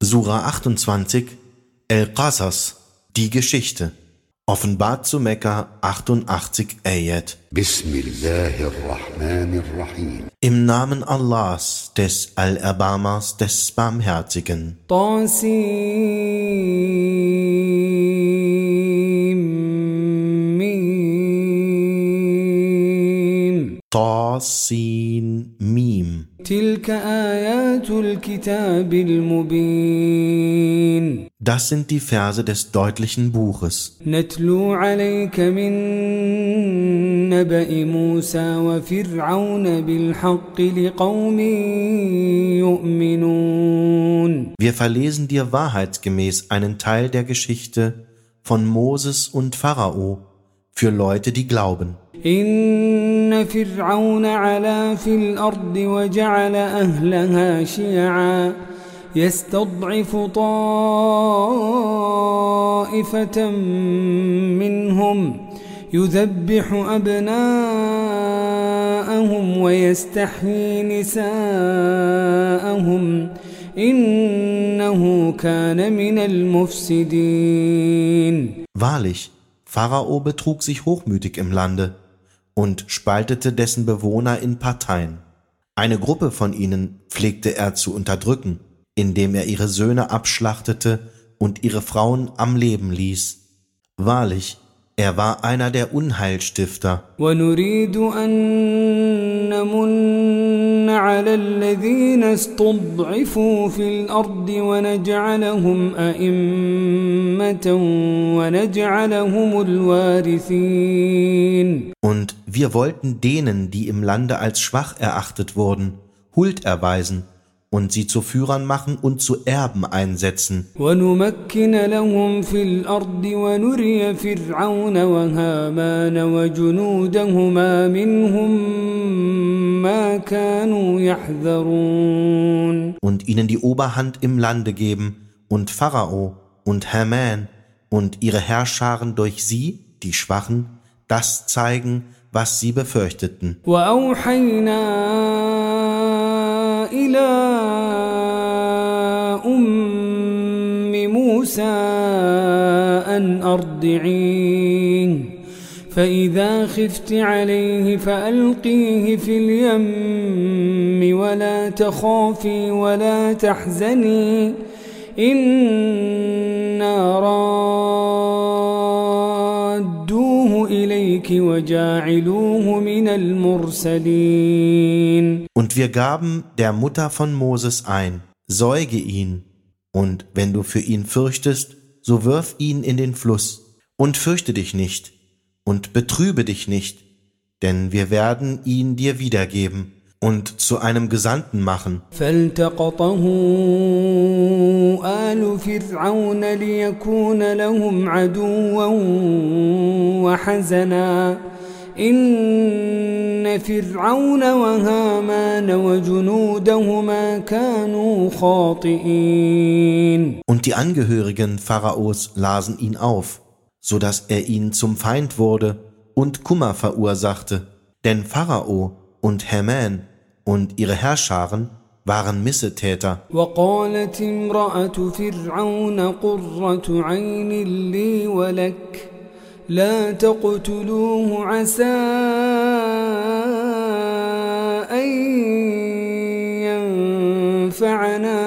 Sura 28, El-Qasas, die Geschichte. Offenbart zu Mekka 88 Ayat. Bismillahirrahmanirrahim. Im Namen Allahs, des Allerbarmers, des Barmherzigen. Tasin Mim. تلك آيات الكتاب المبين. Das sind die Verse des deutlichen Buches. نتلو عليك من نبأ موسى وفرعون بالحق لقوم يؤمنون. Wir verlesen dir wahrheitsgemäß einen Teil der Geschichte von Moses und Pharao für Leute, die glauben. إن فرعون علا في الأرض وجعل أهلها شيعا يستضعف طائفة منهم يذبح أبناءهم ويستحيي نساءهم إنه كان من المفسدين. Wahrlich, Pharao betrug sich hochmütig im Lande und spaltete dessen Bewohner in Parteien. Eine Gruppe von ihnen pflegte er zu unterdrücken, indem er ihre Söhne abschlachtete und ihre Frauen am Leben ließ. Wahrlich, er war einer der Unheilstifter. وَنُرِيدُ أَن نَّمُنَّ عَلَى الَّذِينَ اسْتُضْعِفُوا فِي الْأَرْضِ وَنَجْعَلَهُمْ أَئِمَّةً وَنَجْعَلَهُمُ الْوَارِثِينَ. Und wir wollten denen, die im Lande als schwach erachtet wurden, Huld erweisen und sie zu Führern machen und zu Erben einsetzen. وَنُمَكِّنَ لَهُمْ فِي الْأَرْضِ وَنُرِيَ فِرْعَوْنَ وَهَامَانَ وَجُنُودَهُمَا مِنْهُمْ مَا كَانُوا يَحْذَرُونَ. Und ihnen die Oberhand im Lande geben und Pharao und Haman und ihre Herrscharen durch sie, die Schwachen, das zeigen, was sie befürchteten. وَأَوْحَيْنَا إِلَى أُمِّ مُوسَى أَنْ أَرْضِعِيهِ فَإِذَا خِفْتِ عَلَيْهِ فَأَلْقِيهِ فِي الْيَمِّ وَلَا تَخَافِي وَلَا تَحْزَنِي إِنَّا رَادُّوهُ إِلَيْكِ وَجَاعِلُوهُ مِنَ الْمُرْسَلِينَ. Und wir gaben der Mutter von Moses ein, säuge ihn, und wenn du für ihn fürchtest, so wirf ihn in den Fluss, und fürchte dich nicht, und betrübe dich nicht, denn wir werden ihn dir wiedergeben und zu einem Gesandten machen. فَالْتَقَطَهُ آلُ فِرْعَوْنَ لِيَكُونَ لَهُمْ عَدُوًّا وَحَزَنًا إِنَّ فِرْعَوْنَ وَهَامَانَ وَجُنُودَهُمَا كَانُوا خَاطِئِينَ. Und die Angehörigen Pharaos lasen ihn auf, so dass er ihnen zum Feind wurde und Kummer verursachte. Denn Pharao und Haman und ihre Herrscharen waren Missetäter. وَقَالَتِ امْرَأَةُ فِرْعَوْنَ قُرَّةُ عَيْنٍ لِّي وَلَكَ لَا تَقْتُلُوهُ عَسَىٰ أَن يَنفَعَنَا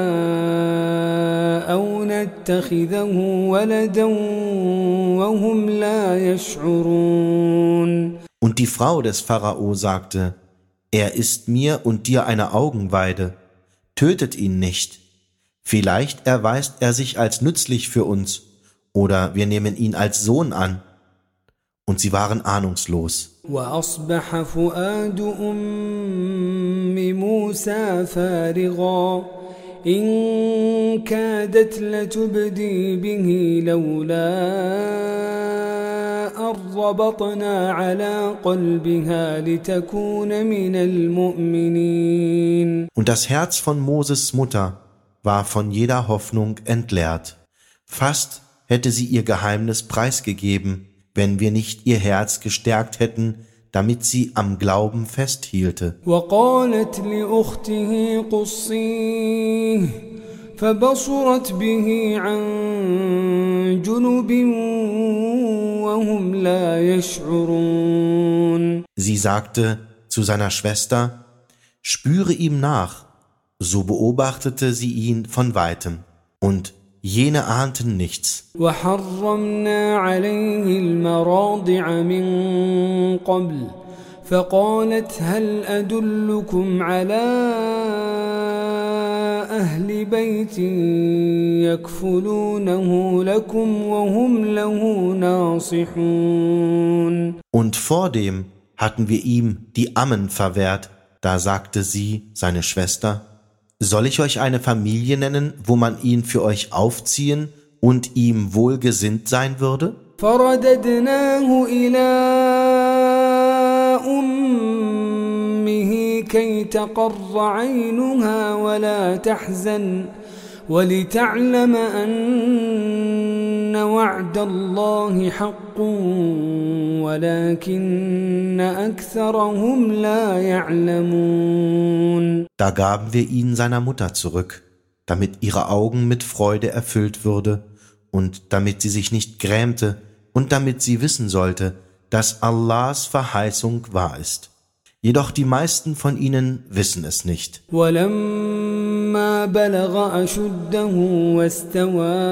أَوْ نَتَّخِذَهُ وَلَدًا وَهُمْ لَا يَشْعُرُونَ. Und die Frau des Pharao sagte: Er ist mir und dir eine Augenweide, tötet ihn nicht. Vielleicht erweist er sich als nützlich für uns, oder wir nehmen ihn als Sohn an. Und sie waren ahnungslos. وَأَصْبَحَ فُؤَادُ أُمِّ مُوسَى فَارِغًا إِن كَادَتْ لَتُبْدِي بِهِ لَوْلَا أَن رَّبَطْنَا عَلَىٰ قَلْبِهَا لِتَكُونَ مِنَ الْمُؤْمِنِينَ. Und das Herz von Moses Mutter war von jeder Hoffnung entleert. Fast hätte sie ihr Geheimnis preisgegeben, wenn wir nicht ihr Herz gestärkt hätten, damit sie am Glauben festhielte. وَقَالَتْ لِأُخْتِهِ قُصِّيهِ فبصرت به عن جنب وهم لا يشعرون. Sie sagte zu seiner Schwester: Spüre ihm nach. So beobachtete sie ihn von weitem, und jene ahnten nichts. وحرمنا عليه المراضع من قبل فقالت هل أدلكم على أهل بيت يكفلونه لكم وهم له ناصحون. Und vordem hatten wir ihm die Ammen verwehrt. Da sagte sie, seine Schwester: Soll ich euch eine Familie nennen, wo man ihn für euch aufziehen und ihm wohlgesinnt sein würde? فرددناه إلى أمه كي تقر عينها ولا تحزن ولتعلم أن وعد الله حق ولكن أكثرهم لا يعلمون. Da gaben wir ihn seiner Mutter zurück, damit ihre Augen mit Freude erfüllt würde und damit sie sich nicht grämte und damit sie wissen sollte, dass Allahs Verheißung wahr ist. Jedoch die meisten von ihnen wissen es nicht. وَلَمَّا بَلَغَ أَشُدَّهُ وَاسْتَوَى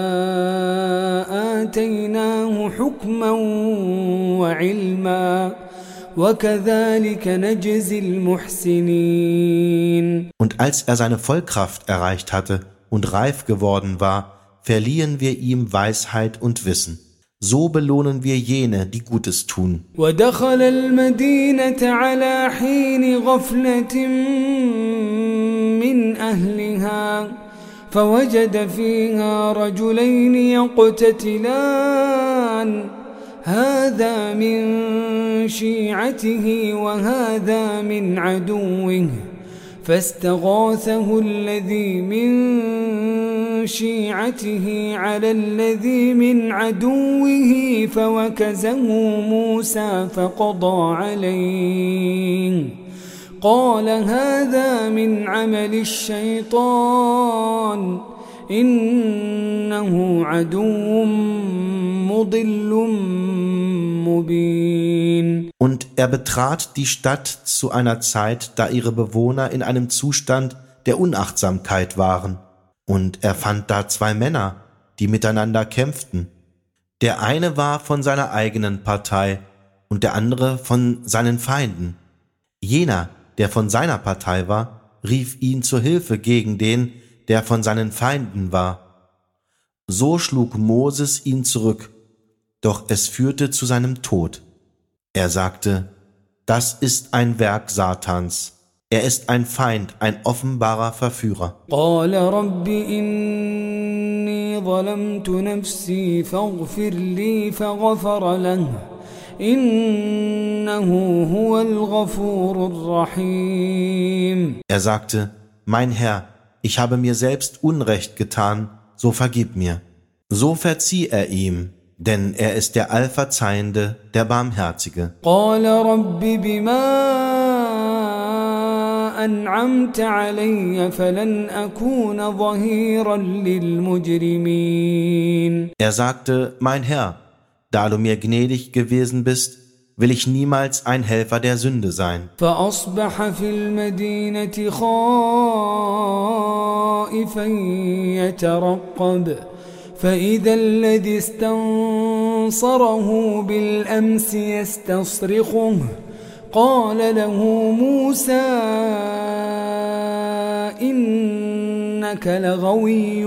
آتَيْنَاهُ حُكْمًا وَعِلْمًا وَكَذَلِكَ نَجْزِي الْمُحْسِنِينَ. Und als er seine Vollkraft erreicht hatte und reif geworden war, verliehen wir ihm Weisheit und Wissen. So belohnen wir jene, die Gutes tun. ودخل المدينة على حين غفلة من أهلها فوجد فيها رجلين يقتتلان هذا من شيعته وهذا من عدوه فاستغاثه الذي من شيعته على الذي من عدوه فوكزه موسى فقضى عليه قال هذا من عمل الشيطان إنه عدو مضل مبين. Und er betrat die Stadt zu einer Zeit, da ihre Bewohner in einem Zustand der Unachtsamkeit waren. Und er fand da zwei Männer, die miteinander kämpften. Der eine war von seiner eigenen Partei und der andere von seinen Feinden. Jener, der von seiner Partei war, rief ihn zur Hilfe gegen den, der von seinen Feinden war. So schlug Moses ihn zurück, doch es führte zu seinem Tod. Er sagte: Das ist ein Werk Satans. Er ist ein Feind, ein offenbarer Verführer. قال رب إني ظلمت نفسي فاغفر لي فغفر له إنه هو الغفور الرحيم. Er sagte: Mein Herr, ich habe mir selbst Unrecht getan, so vergib mir. So verzieh er ihm, denn er ist der Allverzeihende, der Barmherzige. قال رب بما أنعمت علي فلن أكون ظهيرا للمجرمين. Er sagte: Mein Herr, da du mir gnädig gewesen bist, will ich niemals ein Helfer der Sünde sein. فأصبح في المدينة خائفا يترقب فإذا الذي استنصره بالأمس يستصرخه قال له موسى إنك لغوي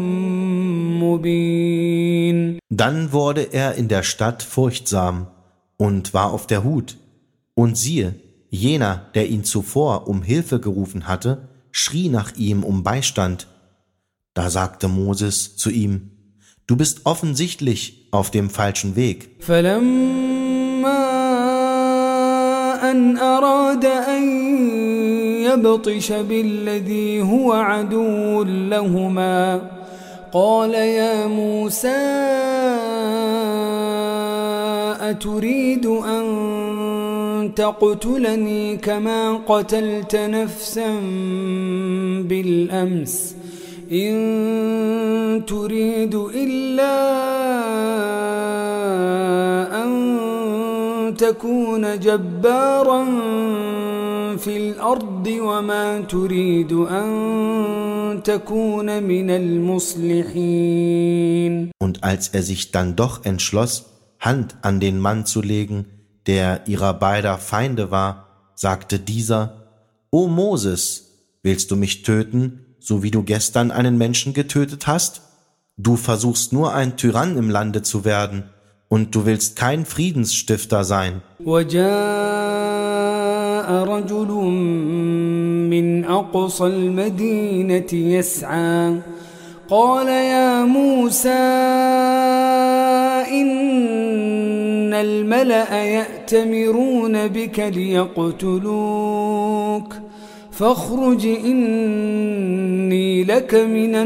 مبين. Dann wurde er in der Stadt furchtsam und war auf der Hut. Und siehe, jener, der ihn zuvor um Hilfe gerufen hatte, schrie nach ihm um Beistand. Da sagte Moses zu ihm: Du bist offensichtlich auf dem falschen Weg. أن أراد أن يبطش بالذي هو عدو لهما قال يا موسى أتريد أن تقتلني كما قتلت نفسا بالأمس إن تريد إلا أن تكون جبارا في الأرض وما تريد أن تكون من المصلحين. Und als er sich dann doch entschloss, Hand an den Mann zu legen, der ihrer beider Feinde war, sagte dieser: O Moses, willst du mich töten, so wie du gestern einen Menschen getötet hast? Du versuchst nur ein Tyrann im Lande zu werden, und du willst kein Friedensstifter sein. وجاء رجل من أقصى المدينة يسعى قال يا موسى إن الملأ يأتمرون بك ليقتلوك فاخرج إني لك من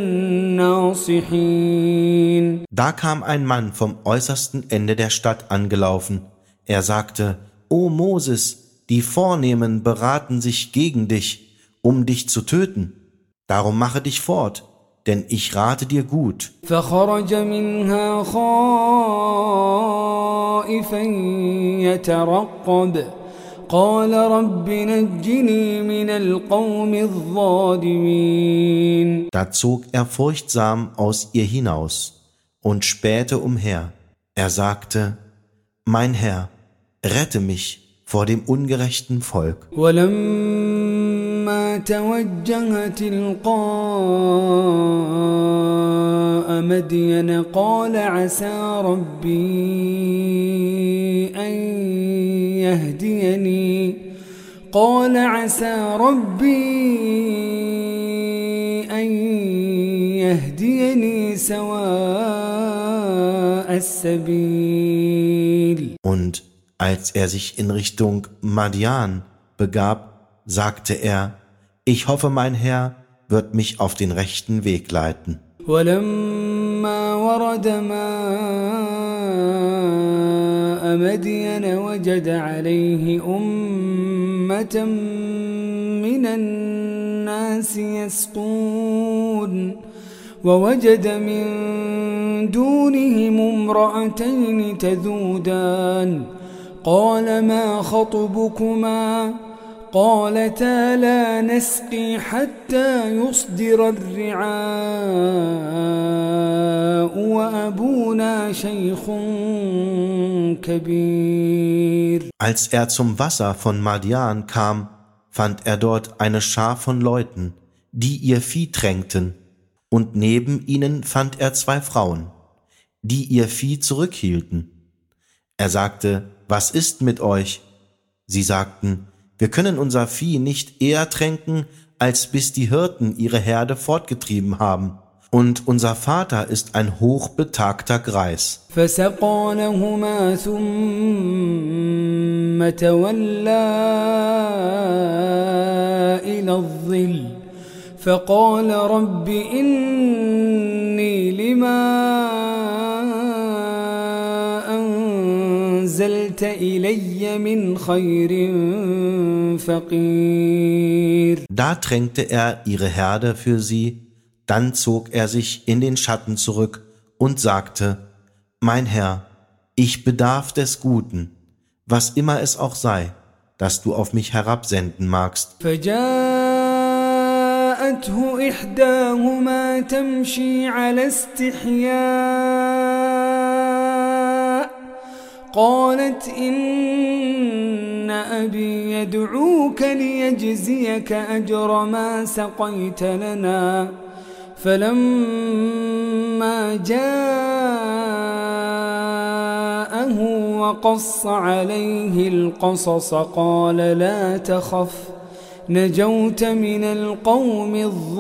الناصحين. Da kam ein Mann vom äußersten Ende der Stadt angelaufen. Er sagte: O Moses, die Vornehmen beraten sich gegen dich, um dich zu töten. Darum mache dich fort, denn ich rate dir gut. فخرج منها خائفا يترقب قال رب نجني من القوم الظالمين. Da zog er furchtsam aus ihr hinaus und spähte umher. Er sagte: Mein Herr, rette mich vor dem ungerechten Volk. ولما توجه تلقاء مدين قال عسى ربي أن يهديني سواء السبيل. Und als er sich in Richtung Madian begab, sagte er: Ich hoffe, mein Herr wird mich auf den rechten Weg leiten. ولما ورد ماء مدين وجد عليه أمة من الناس يسقون ووجد من دونهم امرأتين تذودان قال ما خطبكما قالتا لا نسقي حتى يصدر الرعاء وأبونا شيخ كبير. Als er zum Wasser von Madian kam, fand er dort eine Schar von Leuten, die ihr Vieh tränkten, und neben ihnen fand er 2 Frauen, die ihr Vieh zurückhielten. Er sagte: Was ist mit euch? Sie sagten: Wir können unser Vieh nicht eher tränken, als bis die Hirten ihre Herde fortgetrieben haben. Und unser Vater ist ein hochbetagter Greis. فسقى لهما ثم تولى إلى الظل فقال رب إني لما أنزلت إلي من خير فقير. Da tränkte er ihre Herde für sie, dann zog er sich in den Schatten zurück und sagte: Mein Herr, ich bedarf des Guten, was immer es auch sei, das du auf mich herabsenden magst. فجاءته إحداهما تمشي على استحياء قالت إن أبي يدعوك ليجزيك أجر ما سقيت لنا فلما جاءه وقص عليه القصص قال لا تخف نجوت من القوم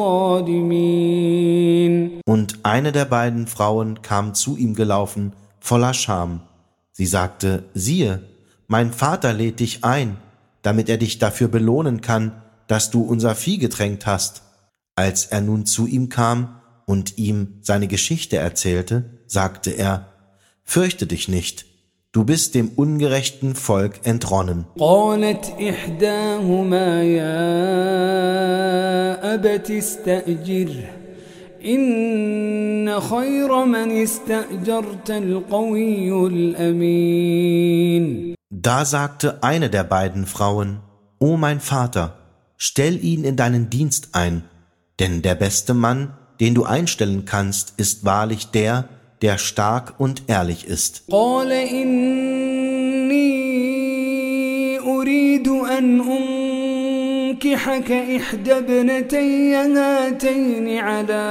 الظالمين. Und eine der beiden Frauen kam zu ihm gelaufen, voller Scham. Sie sagte: Siehe, mein Vater lädt dich ein, damit er dich dafür belohnen kann, dass du unser Vieh getränkt hast. Als er nun zu ihm kam und ihm seine Geschichte erzählte, sagte er: Fürchte dich nicht, du bist dem ungerechten Volk entronnen. قالت إحداهما يا أبت استأجره إن خير من استأجرت القوي الأمين. Da sagte eine der beiden Frauen: O mein Vater, stell ihn in deinen Dienst ein, denn der beste Mann, den du einstellen kannst, ist wahrlich der, der stark und ehrlich ist. قال إني أريد أن أنكحك إحدى ابنتي هاتين على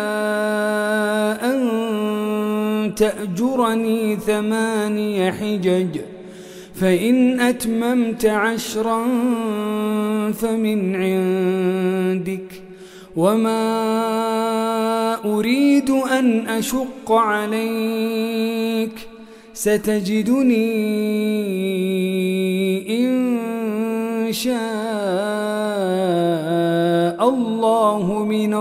أن تأجرني 8 حجج فإن أتممت 10 فمن عندك وما أريد أن أشق عليك ستجدني إن شاء الله من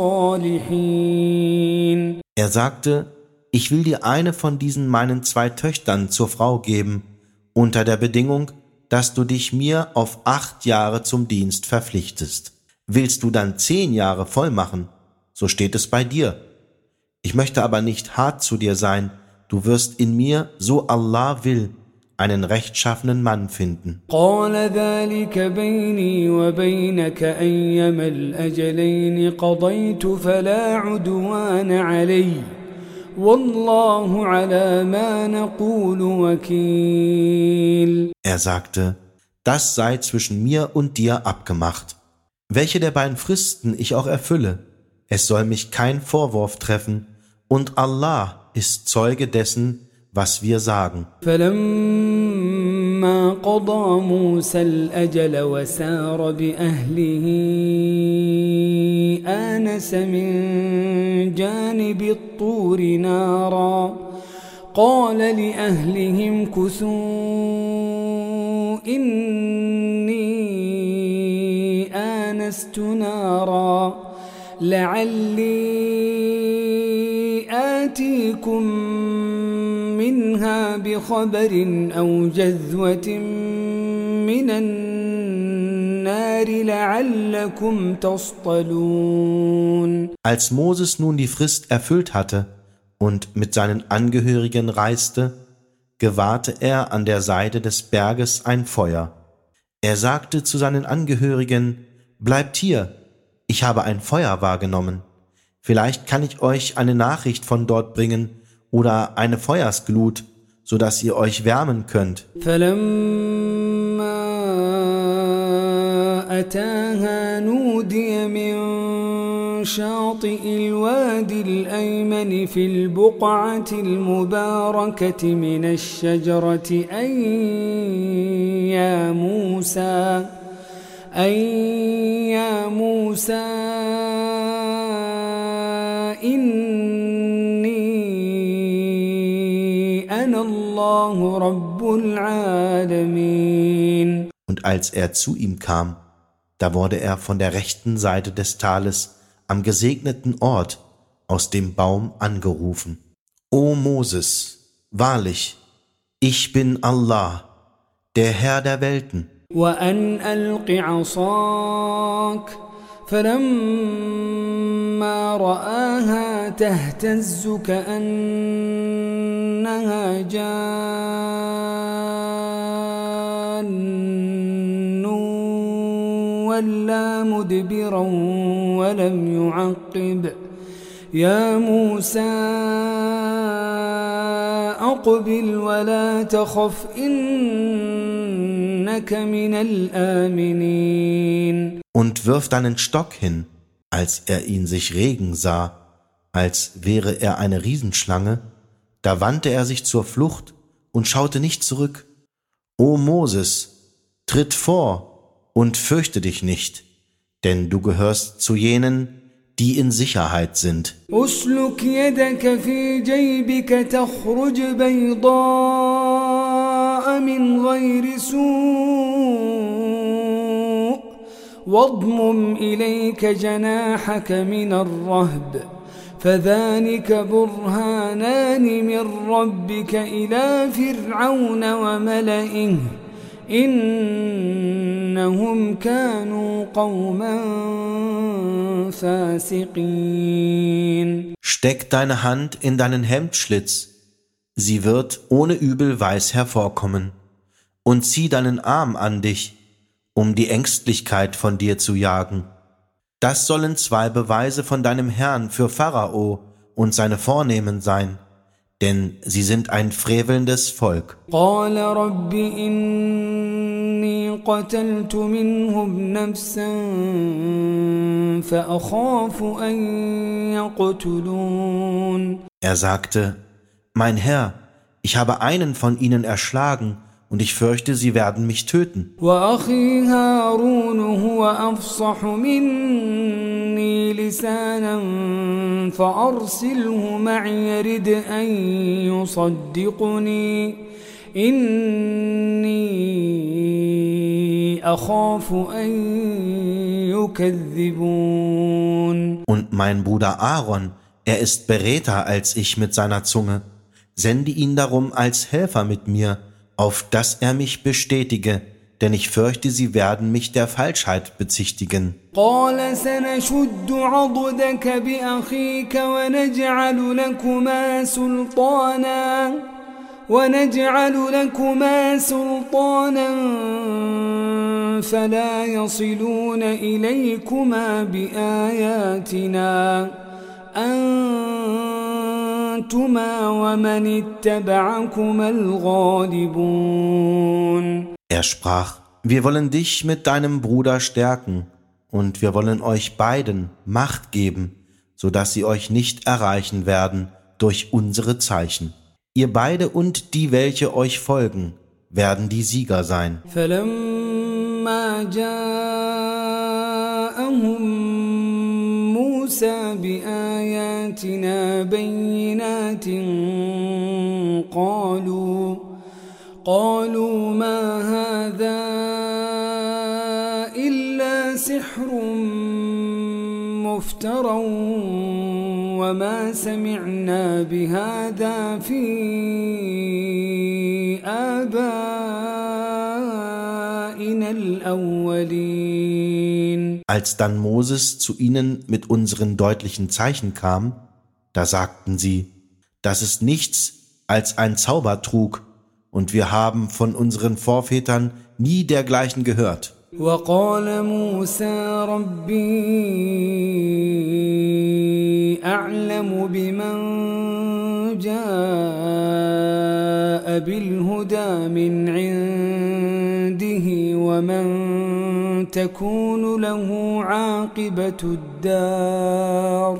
الصالحين. Er sagte: Ich will dir eine von diesen meinen 2 Töchtern zur Frau geben, unter der Bedingung, dass du dich mir auf 8 Jahre zum Dienst verpflichtest. Willst du dann 10 Jahre voll machen, so steht es bei dir. Ich möchte aber nicht hart zu dir sein, du wirst in mir, so Allah will, einen rechtschaffenen Mann finden. قال ذلك بيني وبينك أيما الأجلين قضيت فلا عدوان علي والله على ما نقول وكيل. Er sagte: Das sei zwischen mir und dir abgemacht. Welche der beiden Fristen ich auch erfülle, es soll mich kein Vorwurf treffen, und Allah ist Zeuge dessen, was wir sagen. فلما قضى موسى الأجل وسار بأهله آنس من جانب الطور نارا قال لأهلهم امكثوا إني آنست نارا لعلي آتيكم منها بخبر أو جذوة من النار لعلكم تصطلون. Als Moses nun die Frist erfüllt hatte und mit seinen Angehörigen reiste, gewahrte er an der Seite des Berges ein Feuer. Er sagte zu seinen Angehörigen: Bleibt hier, ich habe ein Feuer wahrgenommen. Vielleicht kann ich euch eine Nachricht von dort bringen oder eine Feuersglut, so dass ihr euch wärmen könnt. فلما أتاها نودي من شاطئ الوادي الأيمن في البقعة المباركة من الشجرة أي يا موسى إني أنا الله رب العالمين. Und als er zu ihm kam, da wurde er von der rechten Seite des Tales am gesegneten Ort aus dem Baum angerufen: O Moses, wahrlich, ich bin Allah, der Herr der Welten. وأن ألق عصاك فلما رآها تهتز كأنها جان ولا مدبرا ولم يعقب يا موسى أقبل ولا تخف إنك من الآمنين. Und wirf deinen Stock hin, als er ihn sich regen sah, als wäre er eine Riesenschlange, da wandte er sich zur Flucht und schaute nicht zurück. O Moses, tritt vor und fürchte dich nicht, denn du gehörst zu jenen, die in Sicherheit sind. أسلك يدك في جيبك تخرج بيضاء من غير سوء واضمم إليك جناحك من الرهب فذلك برهانان من ربك إلى فرعون وملئه إنهم كانوا قوما فاسقين. Steck deine Hand in deinen Hemdschlitz, sie wird ohne Übel weiß hervorkommen, und zieh deinen Arm an dich, um die Ängstlichkeit von dir zu jagen. Das sollen 2 Beweise von deinem Herrn für Pharao und seine Vornehmen sein, denn sie sind ein frevelndes Volk. قال رب إني قتلت منهم نفسا فأخاف أن يقتلون. Er sagte, mein Herr, ich habe einen von ihnen erschlagen, und ich fürchte, sie werden mich töten. وأخي هارون هو أفصح مني لسانا فأرسله معي يرد أن يصدقني إني أخاف أن يكذبون. Und mein Bruder Aaron, er ist beredter als ich mit seiner Zunge. Sende ihn darum als Helfer mit mir, auf dass er mich bestätige, denn ich fürchte, sie werden mich der Falschheit bezichtigen. قال سنشد عضدك بأخيك ونجعل لكما سلطانا فلا يصلون إليكما بآياتنا أنتما ومن اتبعكما الغالبون. Er sprach, wir wollen dich mit deinem Bruder stärken, und wir wollen euch beiden Macht geben, so dass sie euch nicht erreichen werden durch unsere Zeichen. Ihr beide und die, welche euch folgen, werden die Sieger sein. فلما جاءهم موسى بآياتنا بينات قالوا ما هذا إلا سحر مفترى وما سمعنا بهذا في آبائنا الأولين. Als dann Moses zu ihnen mit unseren deutlichen Zeichen kam, da sagten sie, das ist nichts als ein Zaubertrug, und wir haben von unseren Vorvätern nie dergleichen gehört. وقال موسى ربي أعلم بمن جاء بالهدى من عنده ومن تكون له عاقبة الدار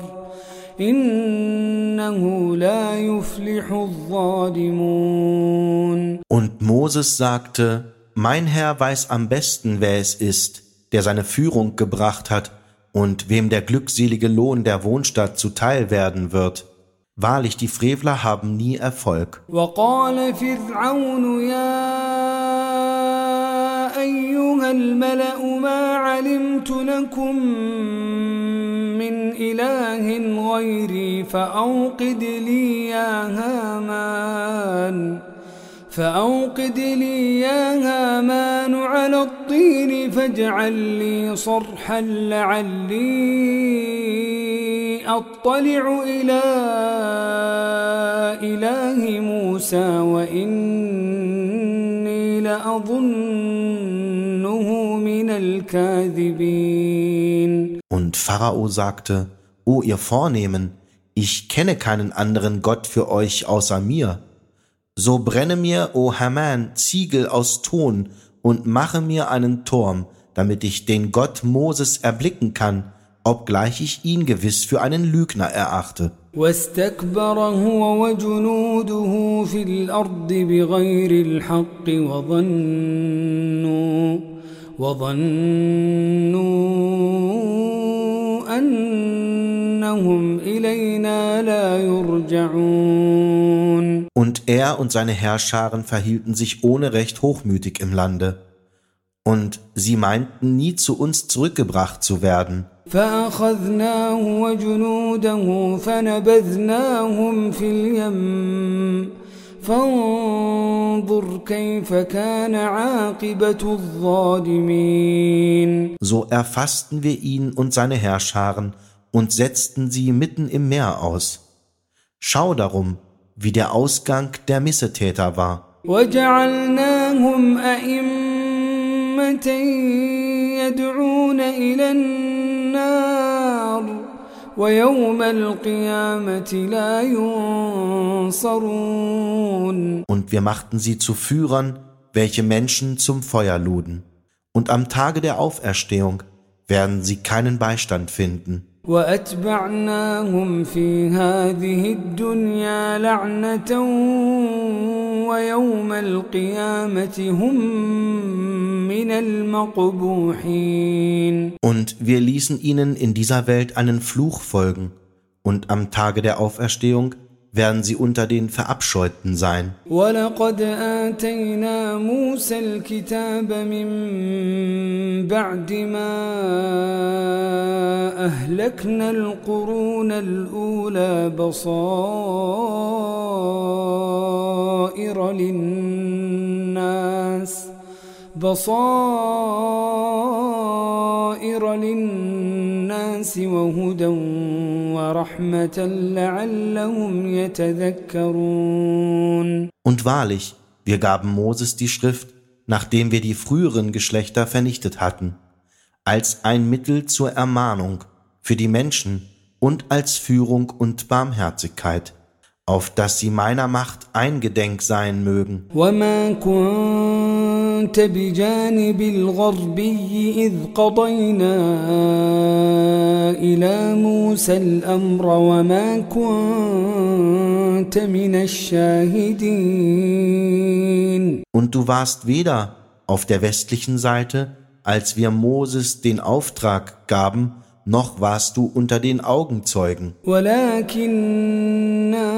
إنه لا يفلح الظالمون. Und Moses sagte, mein Herr weiß am besten, wer es ist, der seine Führung gebracht hat und wem der glückselige Lohn der Wohnstatt zuteil werden wird. Wahrlich, die Frevler haben nie Erfolg. وقال فرعون يا أيها الملأ ما علمت لكم من إله غيري فأوقد لي يا هامان على الطين فاجعل لي صرحا لعلي أطلع إلى إله موسى وإني لأظنه من الكاذبين. Und Pharao sagte, O ihr Vornehmen, ich kenne keinen anderen Gott für euch außer mir. So brenne mir, o Haman, Ziegel aus Ton und mache mir einen Turm, damit ich den Gott Moses erblicken kann, obgleich ich ihn gewiss für einen Lügner erachte. واستكبر هو وجنوده في الأرض بغير الحق وظنوا أنهم إلينا لا يرجعون. Und er und seine Herrscharen verhielten sich ohne Recht hochmütig im Lande. Und sie meinten, nie zu uns zurückgebracht zu werden. فأخذناه وجنوده فنبذناهم في اليم فانظر كيف كان عاقبة الظالمين. So erfassten wir ihn und seine Heerscharen und setzten sie mitten im Meer aus. Schau darum, wie der Ausgang der Missetäter war. وجعلناهم أئمة يدعون إلى النار ويوم القيامة لا ينصرون. Und wir machten sie zu Führern, welche Menschen zum Feuer luden. Und am Tage der Auferstehung werden sie keinen Beistand finden. وأتبعناهم في هذه الدنيا لعنة ويوم القيامة هم من المقبوحين. Und wir ließen ihnen in dieser Welt einen Fluch folgen, und am Tage der Auferstehung werden sie unter den Verabscheuten sein. وَلَقَدْ آتَيْنَا مُوسَى الْكِتَابَ مِنْ بَعْدِ مَا أَهْلَكْنَا الْقُرُونَ الْأُولَى بصائر للناس وهدى ورحمة لعلهم يتذكرون. Und wahrlich, wir gaben Moses die Schrift, nachdem wir die früheren Geschlechter vernichtet hatten, als ein Mittel zur Ermahnung für die Menschen und als Führung und Barmherzigkeit, auf dass sie meiner Macht eingedenk sein mögen. وَمَا كُنْتَ بِجَانِبِ الْغَرْبِيِّ إِذْ قَضَيْنَا إِلَى مُوسَى الْأَمْرَ وَمَا كُنْتَ مِنَ الشَّاهِدِينَ. Und du warst weder auf der westlichen Seite, als wir Moses den Auftrag gaben, noch warst du unter den Augenzeugen. وَلَكِنَّا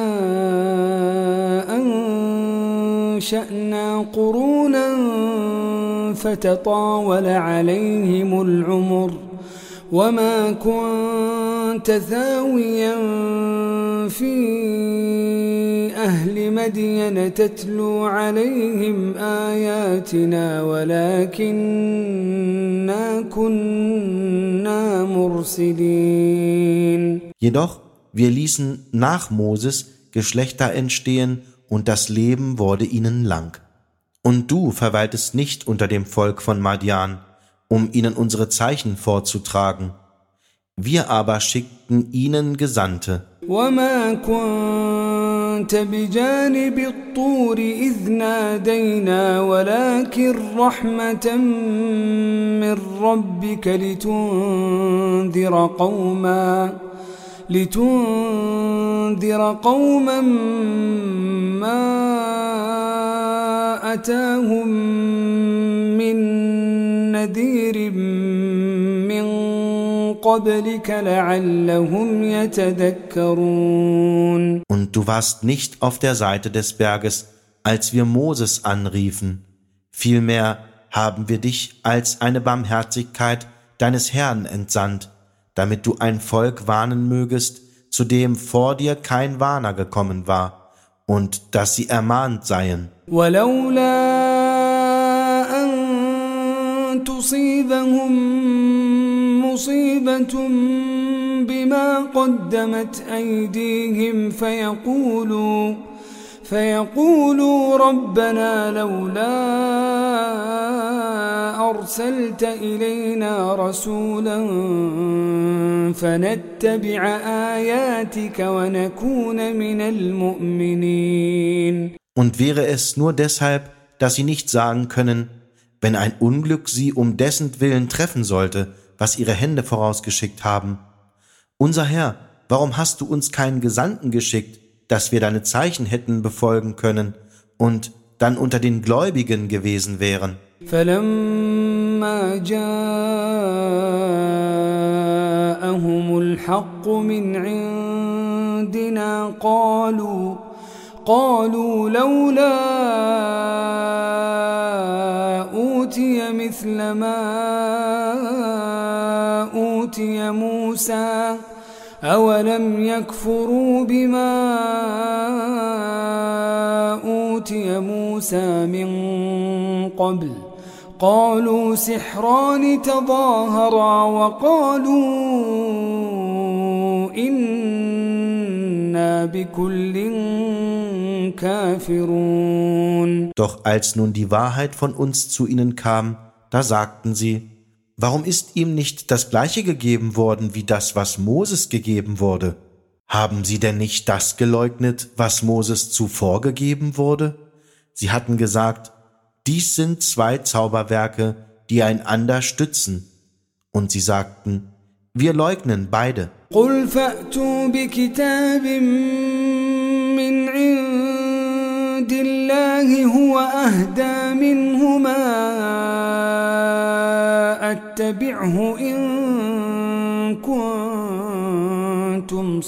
أَنشَأْنَا قُرُونًا فَتَطَاوَلَ عَلَيْهِمُ الْعُمُرُ وَمَا كُنْتَ ثَاوِيًا فِي أَهْلِ مَدْيَنَ تَتْلُو عَلَيْهِمْ آيَاتِنَا وَلَكِنَّا كُنَّا مُرْسِلِينَ. Jedoch, wir ließen nach Moses Geschlechter entstehen, und das Leben wurde ihnen lang. Und du verweiltest nicht unter dem Volk von Madian, um ihnen unsere Zeichen vorzutragen. Wir aber schickten ihnen Gesandte. وَمَا كُنْتَ بِجَانِبِ الطُّورِ إِذْ نَادَيْنَا وَلَكِنْ رَحْمَةً مِّن رَّبِّكَ لِتُنذِرَ قَوْمًا مَّا أَتَاهُم مِّن نَّذِيرٍ مِّن قَبْلِكَ لَعَلَّهُمْ يَتَذَكَّرُونَ. Und du warst nicht auf der Seite des Berges, als wir Moses anriefen. Vielmehr haben wir dich als eine Barmherzigkeit deines Herrn entsandt, damit du ein Volk warnen mögest, zu dem vor dir kein Warner gekommen war, und dass sie ermahnt seien. وَلَوْلَا أَن تُصِيبَهُم مُّصِيبَةٌ بِمَا قَدَّمَتْ أَيْدِيهِمْ فيقولوا ربنا لولا أرسلت إلينا رسولا فنتبع آياتك ونكون من المؤمنين. Und wäre es nur deshalb, dass sie nicht sagen können, wenn ein Unglück sie um dessen Willen treffen sollte, was ihre Hände vorausgeschickt haben. Unser Herr, warum hast du uns keinen Gesandten geschickt, dass wir deine Zeichen hätten befolgen können und dann unter den Gläubigen gewesen wären? فَلَمَّا جَاءَهُمُ الْحَقُّ مِنْ عِنْدِنَا قالوا لولا أوتي مثل ما أوتي موسى أولم يكفروا بما موسى من قبل قالوا سحران تظاهرا وقالوا إنا بكل كافرون. Doch als nun die Wahrheit von uns zu ihnen kam, da sagten sie: Warum ist ihm nicht das Gleiche gegeben worden wie das, was Moses gegeben wurde? Haben sie denn nicht das geleugnet, was Moses zuvor gegeben wurde? Sie hatten gesagt: Dies sind 2 Zauberwerke, die einander stützen. Und sie sagten: Wir leugnen beide. قل فأتوا بكتاب من عند الله هو أهدى منهما أتبعه إن كنتم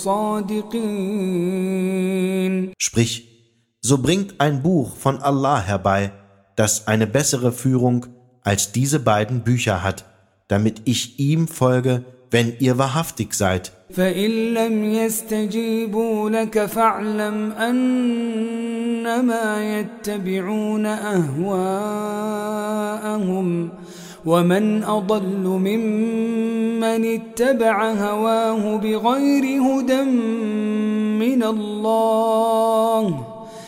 صادقين. Sprich, so bringt ein Buch von Allah herbei, das eine bessere Führung als diese beiden Bücher hat, damit ich ihm folge, wenn ihr wahrhaftig seid. فإن لم يستجيبوا لك فاعلم أنما يتبعون أهواءهم ومن أضل ممن اتبع هواه بغير هدى من الله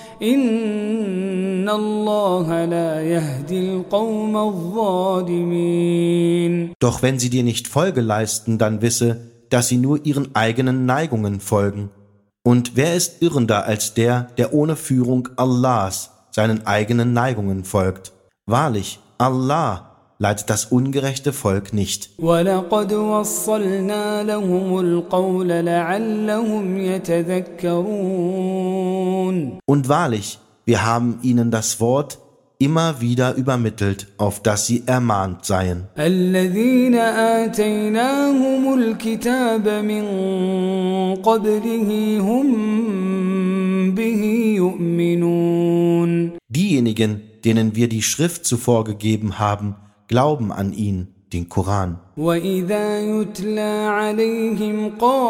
إن الله لا يهدي القوم الظالمين. Doch wenn sie dir nicht Folge leisten, dann wisse, dass sie nur ihren eigenen Neigungen folgen. Und wer ist irrender als der, der ohne Führung Allahs seinen eigenen Neigungen folgt? Wahrlich, Allah leitet das ungerechte Volk nicht. وَلَقَدْ وَصَّلْنَا لَهُمُ الْقَوْلَ لَعَلَّهُمْ يَتَذَكَّرُونَ. Und wahrlich, wir haben ihnen das Wort immer wieder übermittelt, auf das sie ermahnt seien. الَّذِينَ آتَيْنَاهُمُ الْكِتَابَ مِنْ قَبْلِهِ هُمْ بِهِ يُؤْمِنُونَ. Diejenigen, denen wir die Schrift zuvor gegeben haben, glauben an ihn, den Koran. وَإِذَا يُتْلَى عَلَيْهِمْ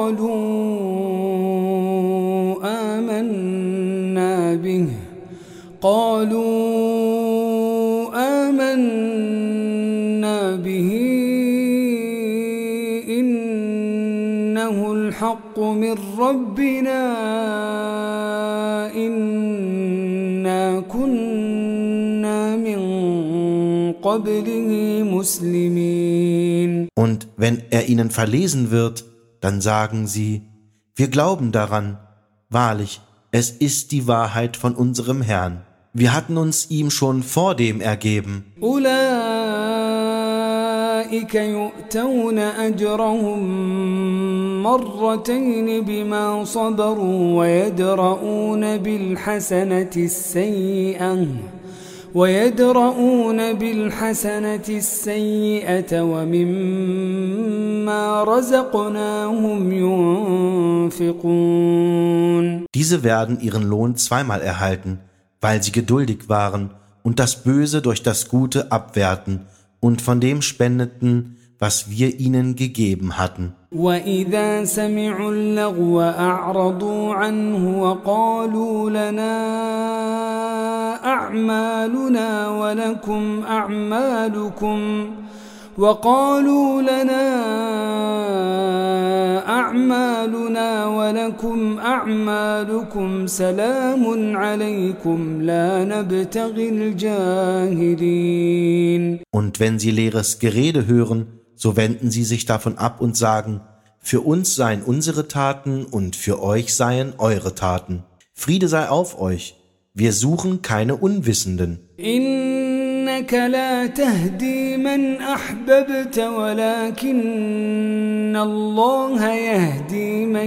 قَالُوا آمَنَّا بِهِ إِنَّهُ الْحَقُّ مِنْ رَبِّنَا إِنَّا كُنَّا مِنْ قَبْلِهِ مُسْلِمِينَ. Und wenn er ihnen verlesen wird, dann sagen sie: Wir glauben daran. Wahrlich, es ist die Wahrheit von unserem Herrn. Wir hatten uns ihm schon vor dem ergeben. أولئك يؤتون أجرهم مرتين بما صبروا ويدرؤون بالحسنة السيئة ومما رزقناهم ينفقون. Diese werden ihren Lohn zweimal erhalten, weil sie geduldig waren und das Böse durch das Gute abwehrten und von dem spendeten, was wir ihnen gegeben hatten. وَإِذَا سَمِعُوا اللَّغْوَ أَعْرَضُوا عَنْهُ وَقَالُوا لَنَا أَعْمَالُنَا وَلَكُمْ أَعْمَالُكُمْ سَلَامٌ عَلَيْكُمْ لَا نَبْتَغِي الْجَاهِلِينَ. Und wenn sie leeres Gerede hören, so wenden sie sich davon ab und sagen: Für uns seien unsere Taten und für euch seien eure Taten. Friede sei auf euch. Wir suchen keine Unwissenden. إنك لا تهدي من أحببت ولكن الله يهدي من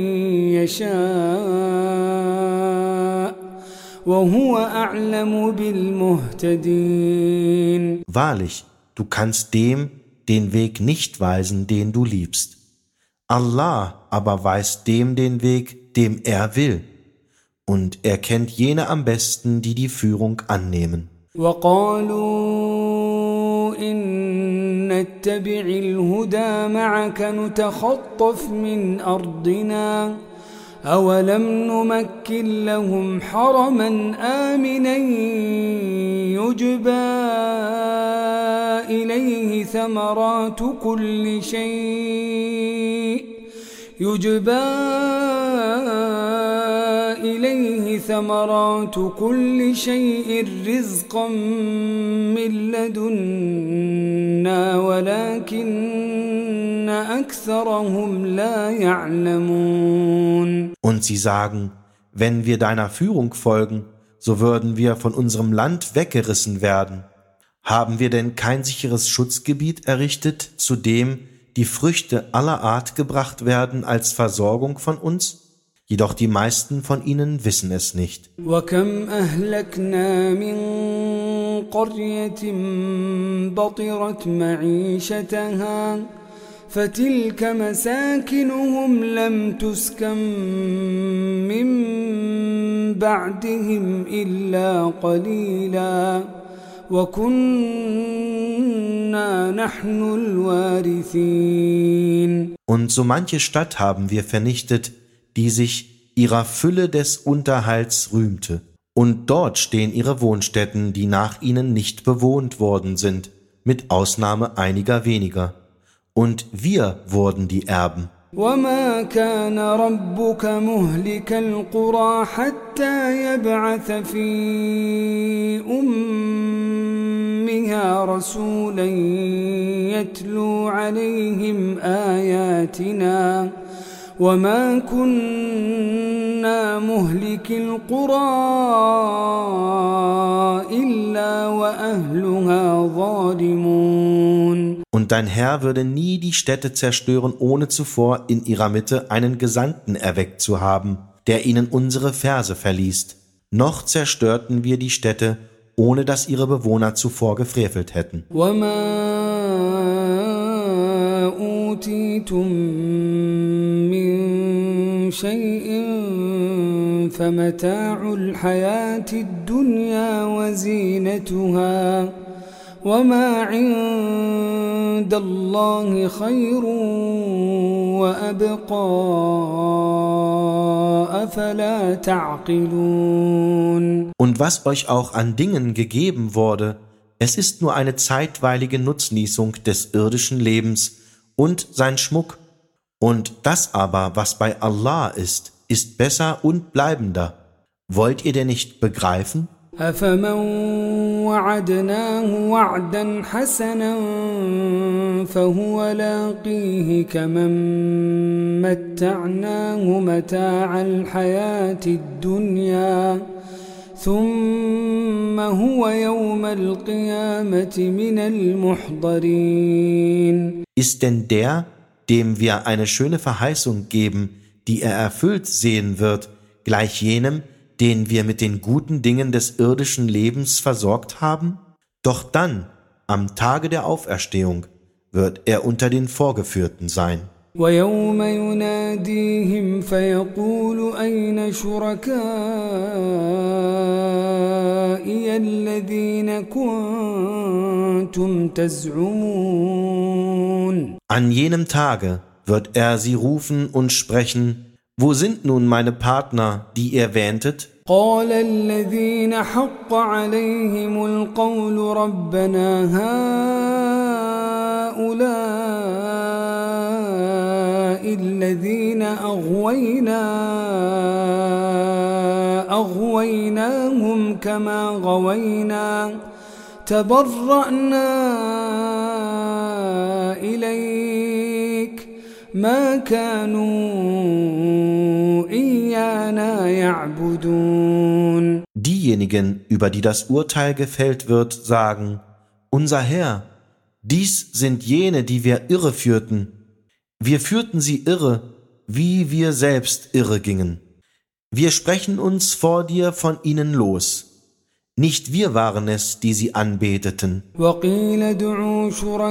يشاء وهو أعلم بالمهتدين. Wahrlich, du kannst dem den Weg nicht weisen, den du liebst. Allah aber weist dem den Weg, dem er will. Und er kennt jene am besten, die die Führung annehmen. وقالوا إن نتبع الهدى معك نتخطف من أرضنا أولم نمكن لهم حرما آمنا يجبى إليه ثمرات كل شيء رزقا من لدنا ولكن أكثرهم لا يعلمون. Und sie sagen, wenn wir deiner Führung folgen, so würden wir von unserem Land weggerissen werden. Haben wir denn kein sicheres Schutzgebiet errichtet, zu dem die Früchte aller Art gebracht werden als Versorgung von uns? Jedoch die meisten von ihnen wissen es nicht. وَكَمْ أَهْلَكْنَا مِنْ قَرْيَةٍ بَطِرَتْ مَعِيشَتَهَا فَتِلْكَ مَسَاكِنُهُمْ لَمْ تُسْكَنْ مِنْ بَعْدِهِمْ إِلَّا قَلِيلًا وَكُنَّا نَحْنُ الْوَارِثِينَ. Und so manche Stadt haben wir vernichtet, die sich ihrer Fülle des Unterhalts rühmte. Und dort stehen ihre Wohnstätten, die nach ihnen nicht bewohnt worden sind, mit Ausnahme einiger weniger. Und wir wurden die Erben. وَمَا كَانَ رَبُّكَ مُهْلِكَ الْقُرَى حَتَّى يَبْعَثَ فِي أُمِّهَا رَسُولًا يَتْلُو عَلَيْهِمْ آيَاتِنَا وَمَا كُنَّا مُهْلِكِ الْقُرَى إِلَّا وَأَهْلُهَا ظَالِمُونَ. Und dein Herr würde nie die Städte zerstören, ohne zuvor in ihrer Mitte einen Gesandten erweckt zu haben, der ihnen unsere Verse verliest. Noch zerstörten wir die Städte, ohne dass ihre Bewohner zuvor gefrevelt hätten. وَمَا أُوتِيتُم مِّن شَيْءٍ فَمَتَاعُ الْحَيَاةِ الدُّنْيَا وَزِينَتُهَا وَمَا عِندَ اللَّهِ خَيْرٌ وَأَبْقَى أَفَلَا تَعْقِلُونَ. Und was euch auch an Dingen gegeben wurde, es ist nur eine zeitweilige Nutznießung des irdischen Lebens und sein Schmuck. Und das aber, was bei Allah ist besser und bleibender. Wollt ihr denn nicht begreifen? أَفَمَنْ وَعَدْنَاهُ وَعْدًا حَسَنًا فَهُوَ لَاقِيهِ كَمَنْ مَتَّعْنَاهُ مَتَاعَ الْحَيَاةِ الدُّنْيَا ثُمَّ هُوَ يَوْمَ الْقِيَامَةِ مِنَ الْمُحْضَرِينَ. Ist denn der, dem wir eine schöne Verheißung geben, die er erfüllt sehen wird, gleich jenem, den wir mit den guten Dingen des irdischen Lebens versorgt haben? Doch dann, am Tage der Auferstehung, wird er unter den Vorgeführten sein. وَيَوْمَ يُنَادِيهِمْ فَيَقُولُ أَيْنَ شُرَكَائِيَ الَّذِينَ كُنْتُمْ تَزْعُمُونَ. An jenem Tage wird er sie rufen und sprechen: Wo sind nun meine Partner, die ihr wähntet? قال الذين حق عليهم القول ربنا هؤلاء الذين أغويناهم كما غوينا تبرأنا إليك ما كانوا إيانا يعبدون. Diejenigen, über die das Urteil gefällt wird, sagen: Unser Herr, dies sind jene, die wir irreführten. Wir führten sie irre, wie wir selbst irre gingen. Wir sprechen uns vor dir von ihnen los. Nicht wir waren es, die sie anbeteten. وقيل ادعوا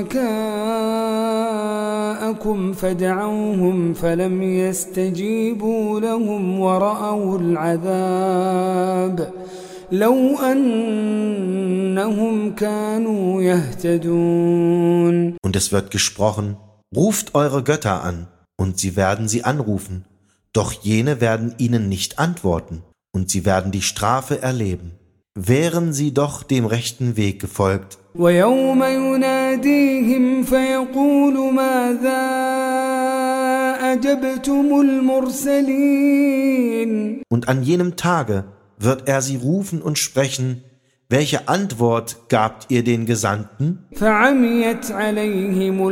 شركاءكم فدعوهم فلم يستجيبوا لهم ورأوا العذاب لو أنهم كانوا يهتدون. Und es wird gesprochen: Ruft eure Götter an, und sie werden sie anrufen. Doch jene werden ihnen nicht antworten, und sie werden die Strafe erleben. Wären sie doch dem rechten Weg gefolgt. ويوم يناديهم فيقول ماذا أجبتم المرسلين. Und an jenem Tage wird er sie rufen und sprechen: Welche Antwort gabt ihr den Gesandten? فعميت عليهم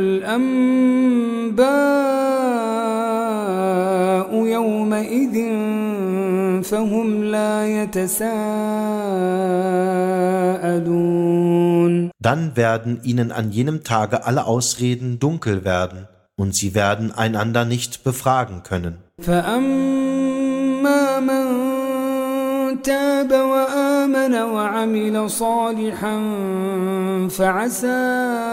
الأنباء يومئذ فهم لا يتساءلون. Dann werden ihnen an jenem Tage alle Ausreden dunkel werden, und sie werden einander nicht befragen können. فأما من تاب وآمن وعمل صالحا فعسى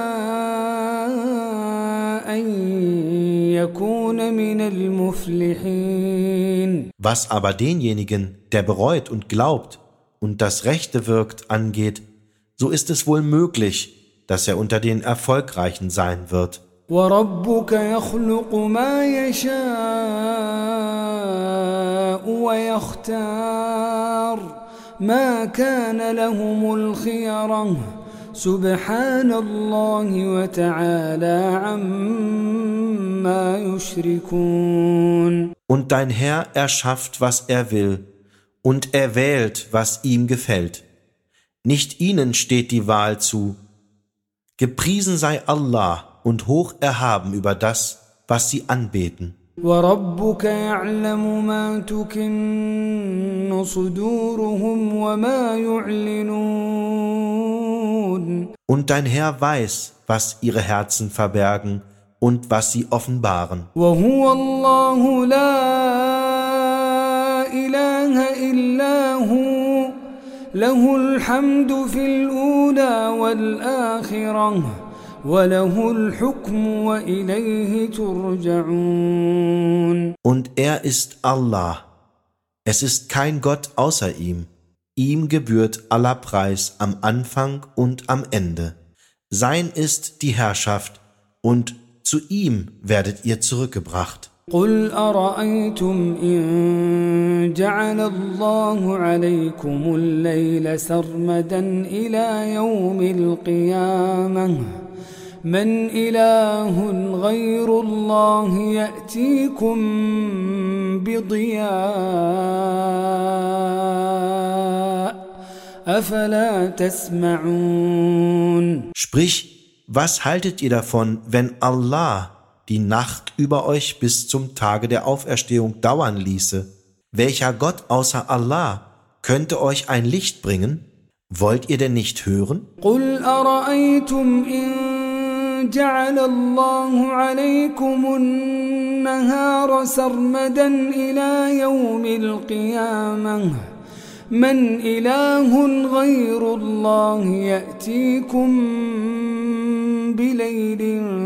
أن يكون من المفلحين. Was aber denjenigen, der bereut und glaubt und das Rechte wirkt, angeht, so ist es wohl möglich, dass er unter den Erfolgreichen sein wird. وربك يخلق ما يشاء ويختار ما كان لهم الخيرة سبحان الله وتعالى عما يشركون. Und dein Herr erschafft, was er will, und er wählt, was ihm gefällt. Nicht ihnen steht die Wahl zu. Gepriesen sei Allah und hoch erhaben über das, was sie anbeten. وَرَبُّكَ يَعْلَمُ مَا تُكِنُّ صُدُورُهُمْ وَمَا يُعْلِنُونَ. Und dein Herr weiß, was ihre Herzen verbergen und was sie offenbaren. وَهُوَ اللَّهُ لَا إِلَهَ إِلَّا هُوَ لَهُ الْحَمْدُ فِي الْأُولَى وَالْآخِرَةِ وَلَهُ الْحُكْمُ وَإِلَيْهِ تُرْجَعُونَ. Und er ist Allah. Es ist kein Gott außer ihm. Ihm gebührt aller Preis am Anfang und am Ende. Sein ist die Herrschaft und zu ihm werdet ihr zurückgebracht. قُلْ أَرَأَيْتُمْ إِنْ جَعَلَ اللَّهُ عَلَيْكُمُ اللَّيْلَ سَرْمَدًا إِلَى يَوْمِ الْقِيَامَةِ من إله غير الله يأتيكم بضياء أفلا تسمعون. Sprich, was haltet ihr davon, wenn Allah die Nacht über euch bis zum Tage der Auferstehung dauern ließe? Welcher Gott außer Allah könnte euch ein Licht bringen? Wollt ihr denn nicht hören? قُلْ أَرَأَيْتُمْ إِنْ جعل الله عليكم النهار سرمدا إلى يوم القيامة من إله غير الله يأتيكم بليل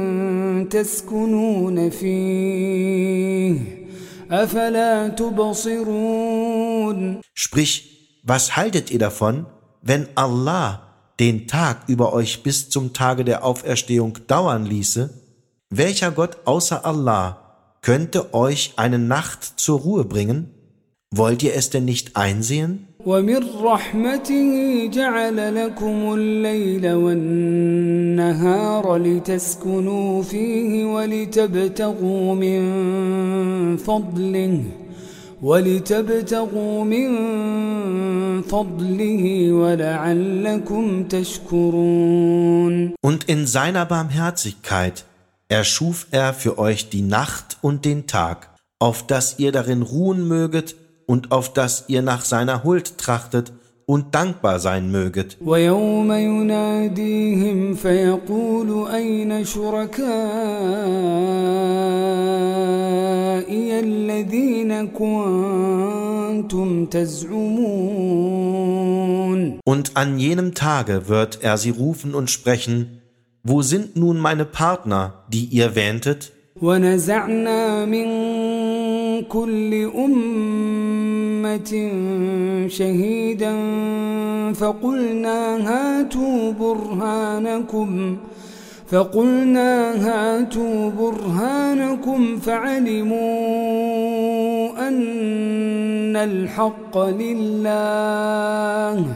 تسكنون فيه أفلا تبصرون. Sprich, was haltet ihr davon, wenn Allah den Tag über euch bis zum Tage der Auferstehung dauern ließe? Welcher Gott außer Allah könnte euch eine Nacht zur Ruhe bringen? Wollt ihr es denn nicht einsehen? وَمِنْ رَحْمَتِهِ جَعَلَ لَكُمُ اللَّيْلَ وَالنَّهَارَ لِتَسْكُنُوا فِيهِ ولتبتغوا من فضله ولعلكم تشكرون. Und in seiner Barmherzigkeit erschuf er für euch die Nacht und den Tag, auf dass ihr darin ruhen möget und auf dass ihr nach seiner Huld trachtet und dankbar sein möget. وَيَوْمَ يُنَادِيهِمْ فَيَقُولُ أَيْنَ شُرَكَائِيَ الَّذِينَ كُنْتُمْ تَزْعُمُونَ. Und an jenem Tage wird er sie rufen und sprechen: Wo sind nun meine Partner, die ihr wähntet? وَنَزَعْنَا مِنْ كُلِّ أُمَّةٍ شَهِيدًا فَقُلْنَا هَاتُوا بُرْهَانَكُمْ فَعَلِمُوا أن الحق لله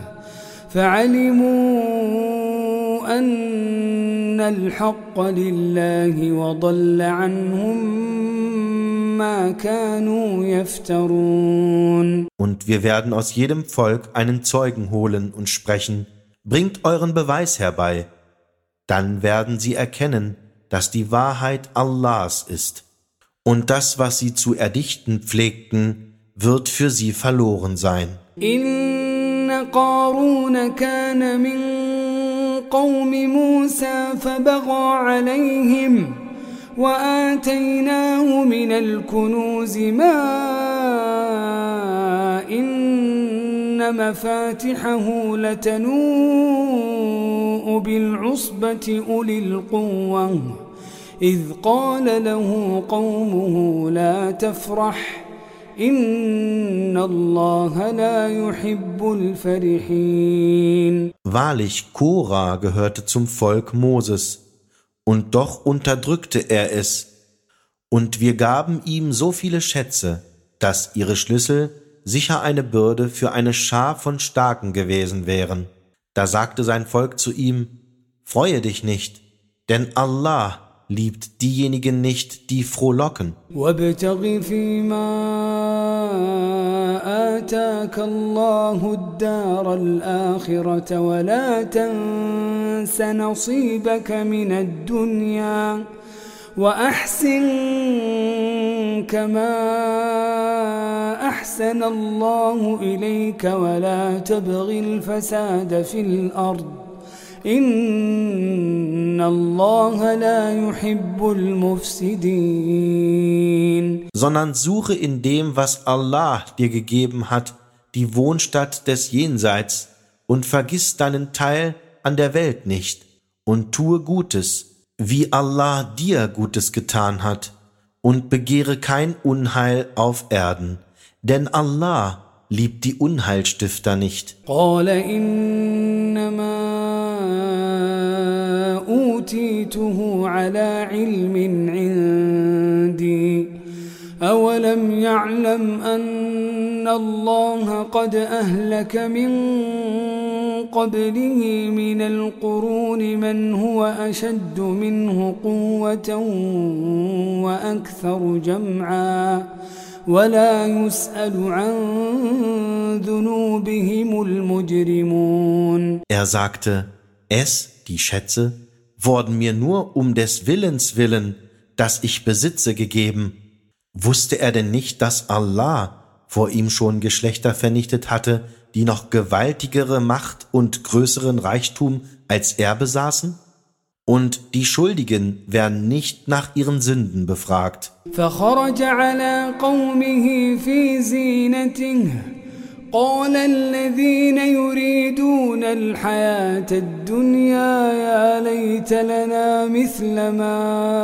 وضل عنهم ما كانوا يفترون. Und wir werden aus jedem Volk einen Zeugen holen und sprechen: Bringt euren Beweis herbei. Dann werden sie erkennen, dass die Wahrheit Allahs ist. Und das, was sie zu erdichten pflegten, wird für sie verloren sein. Inna Qaruna kana min qawmi Musa fabagha alayhim wa ataynahu min al-kunuz ma inna mafatihahu latanu bil-usbati ulil quwwah إذ قال له قومه لا تفرح إن الله لا يحب الفرحين. Wahrlich, Korah gehörte zum Volk Moses, und doch unterdrückte er es, und wir gaben ihm so viele Schätze, dass ihre Schlüssel sicher eine Bürde für eine Schar von Starken gewesen wären. Da sagte sein Volk zu ihm: Freue dich nicht, denn Allah liebt diejenigen nicht, die frohlocken. وَابْتَغِ فِيمَا آتَاكَ اللَّهُ الدَّارَ الْآخِرَةَ وَلَا تَنْسَ نَصِيبَكَ مِنَ الدُّنْيَا وَأَحْسِنْ كَمَا أَحْسَنَ اللَّهُ إِلَيْكَ وَلَا تَبْغِ الْفَسَادَ فِي الْأَرْضِ Inna Allah la yuhibbul mufsidin. Sondern suche in dem, was Allah dir gegeben hat, die Wohnstatt des Jenseits, und vergiss deinen Teil an der Welt nicht, und tue Gutes, wie Allah dir Gutes getan hat, und begehre kein Unheil auf Erden, denn Allah liebt die Unheilstifter nicht. أوتيته على علم عندي أولم يعلم أن الله قد أهلك من قبله من القرون من هو أشد منه قوة وأكثر جمعا ولا يسأل عن ذنوبهم المجرمون. Sagte: die Schätze, wurden mir nur um des Willens willen, das ich besitze, gegeben. Wusste er denn nicht, dass Allah vor ihm schon Geschlechter vernichtet hatte, die noch gewaltigere Macht und größeren Reichtum als er besaßen? Und die Schuldigen werden nicht nach ihren Sünden befragt. فخرج على قومه في زينته قال الذين يريدون الحياة الدنيا يا ليت لنا مثل ما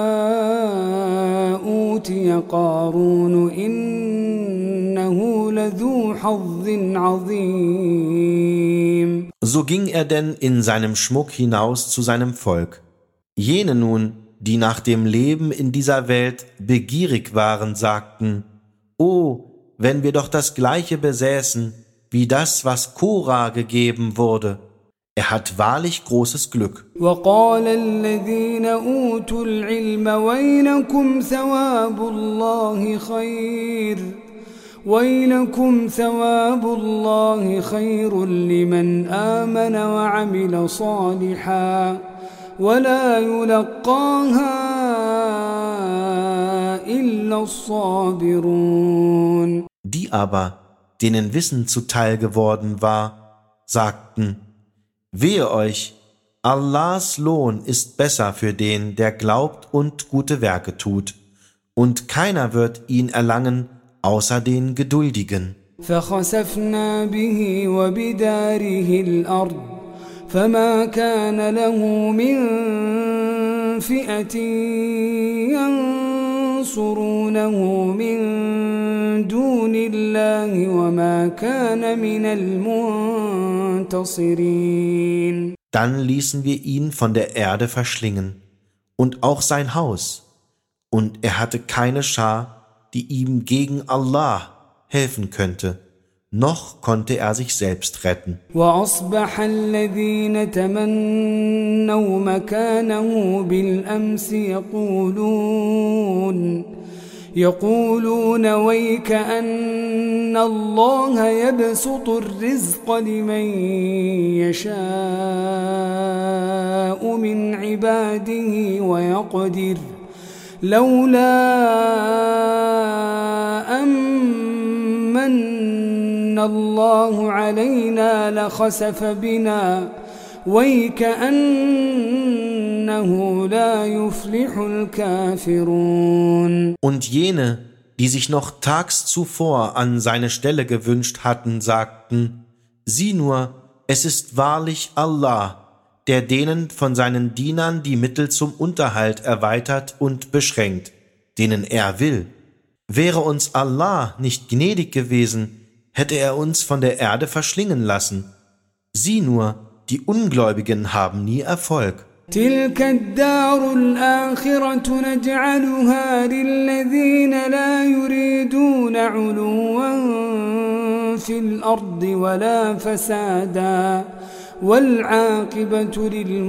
أوتي قارون إنه لذو حظ عظيم. So ging er denn in seinem Schmuck hinaus zu seinem Volk. Jene nun, die nach dem Leben in dieser Welt begierig waren, sagten: O, wenn wir doch das Gleiche besäßen, wie das, was Korah gegeben wurde. Er hat wahrlich großes Glück. وَقَالَ الَّذِينَ أُوتُوا الْعِلْمَ وَيْلَكُمْ ثَوَابُ اللَّهِ خَيْرٌ لِمَنْ آمَنَ وَعَمِلَ صَالِحًا وَلَا يُلَقَّاهَا إِلَّا الصَّابِرُونَ. Die aber, denen Wissen zuteil geworden war, sagten: Wehe euch, Allahs Lohn ist besser für den, der glaubt und gute Werke tut, und keiner wird ihn erlangen, außer den Geduldigen. فَخَسَفْنَا بِهِ وَبِدَارِهِ الْأَرْضَ فَمَا كَانَ لَهُ مِنْ فِئَةٍ يَنْصُرُونَهُ مِنْ دُونِ اللَّهِ وَمَا كَانَ مِنَ الْمُنْتَصِرِينَ. Dann ließen wir ihn von der Erde verschlingen und auch sein Haus, und er hatte keine Schar, die ihm gegen Allah helfen könnte, noch konnte er sich selbst retten. وأصبح الذين تمنوا مكانه بالأمس يقولون ويك أن الله يبسط الرزق لمن يشاء من عباده ويقدر لولا أمن الله علينا لخسف بنا ويكأنه لا يفلح الكافرون. Und jene, die sich noch tags zuvor an seine Stelle gewünscht hatten, sagten: Sieh nur, es ist wahrlich Allah, der denen von seinen Dienern die Mittel zum Unterhalt erweitert und beschränkt, denen er will. Wäre uns Allah nicht gnädig gewesen, hätte er uns von der Erde verschlingen lassen. Sieh nur, die Ungläubigen haben nie Erfolg. تلك الدار الآخرة نجعلها للذين لا يريدون علوا في الأرض ولا فسادا والعاقبة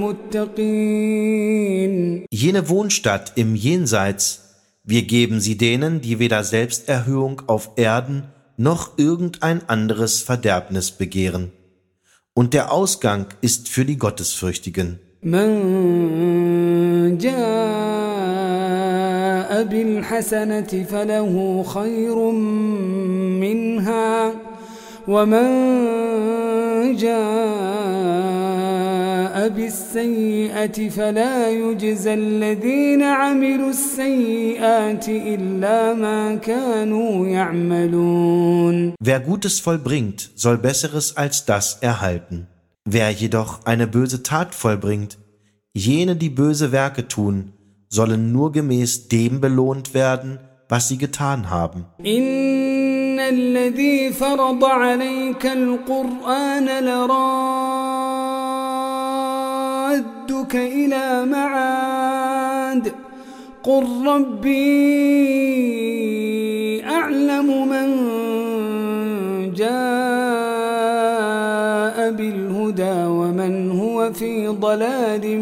للمتقين. Jene Wohnstadt im Jenseits, wir geben sie denen, die weder Selbsterhöhung auf Erden noch irgendein anderes Verderbnis begehren. Und der Ausgang ist für die Gottesfürchtigen. من جاء بالحسنة فله خير منها ومن جاء بالسيئة فلا يجزى الذين عملوا السيئات إلا ما كانوا يعملون. Wer Gutes vollbringt, soll Besseres als das erhalten. Wer jedoch eine böse Tat vollbringt, jene, die böse Werke tun, sollen nur gemäß dem belohnt werden, was sie getan haben. إن الذي فرض عليك القرآن لرادك إلى معاد قل ربي أعلم من جاء بالهدى ومن هو في ضلال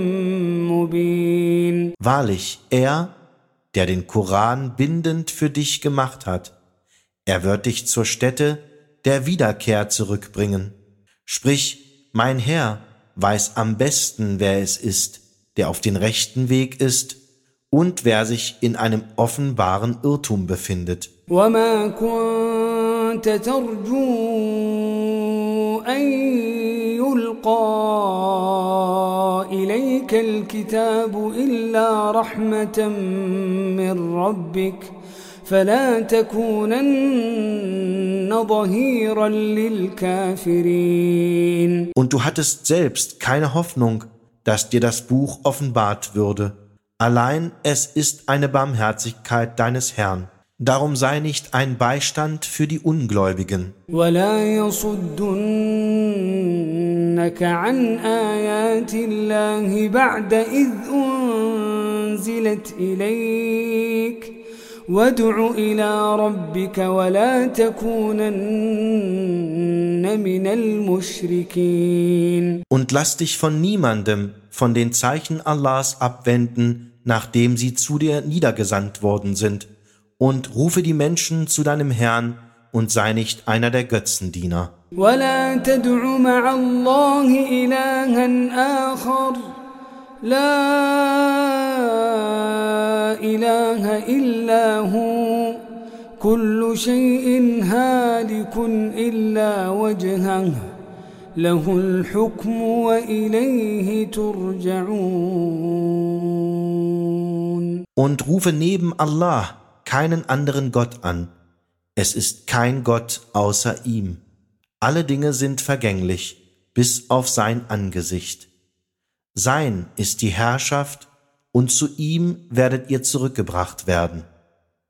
مبين. Wahrlich, er, der den Koran bindend für dich gemacht hat, er wird dich zur Stätte der Wiederkehr zurückbringen. Sprich, mein Herr weiß am besten, wer es ist, der auf den rechten Weg ist und wer sich in einem offenbaren Irrtum befindet. وما كنت ترجو أن يلقى إليك الكتاب إلا رحمة من ربك فلا تكونن ظهيرا للكافرين. Und du hattest selbst keine Hoffnung, dass dir das Buch offenbart würde. Allein es ist eine Barmherzigkeit deines Herrn. Darum sei nicht ein Beistand für die Ungläubigen. ولا يصدنك عن آيات الله بعد إذ أنزلت إليك وادع إلى ربك ولا تكونن من المشركين. Und lass dich von niemandem von den Zeichen Allahs abwenden, nachdem sie zu dir niedergesandt worden sind. Und rufe die Menschen zu deinem Herrn und sei nicht einer der Götzendiener. ولا تدع مع الله إلها آخر لا إله إلا هو كل شيء هالك إلا وجهه له الحكم وإليه ترجعون. Und rufe neben Allah keinen anderen Gott an. Es ist kein Gott außer ihm. Alle Dinge sind vergänglich, bis auf sein Angesicht. Sein ist die Herrschaft, und zu ihm werdet ihr zurückgebracht werden.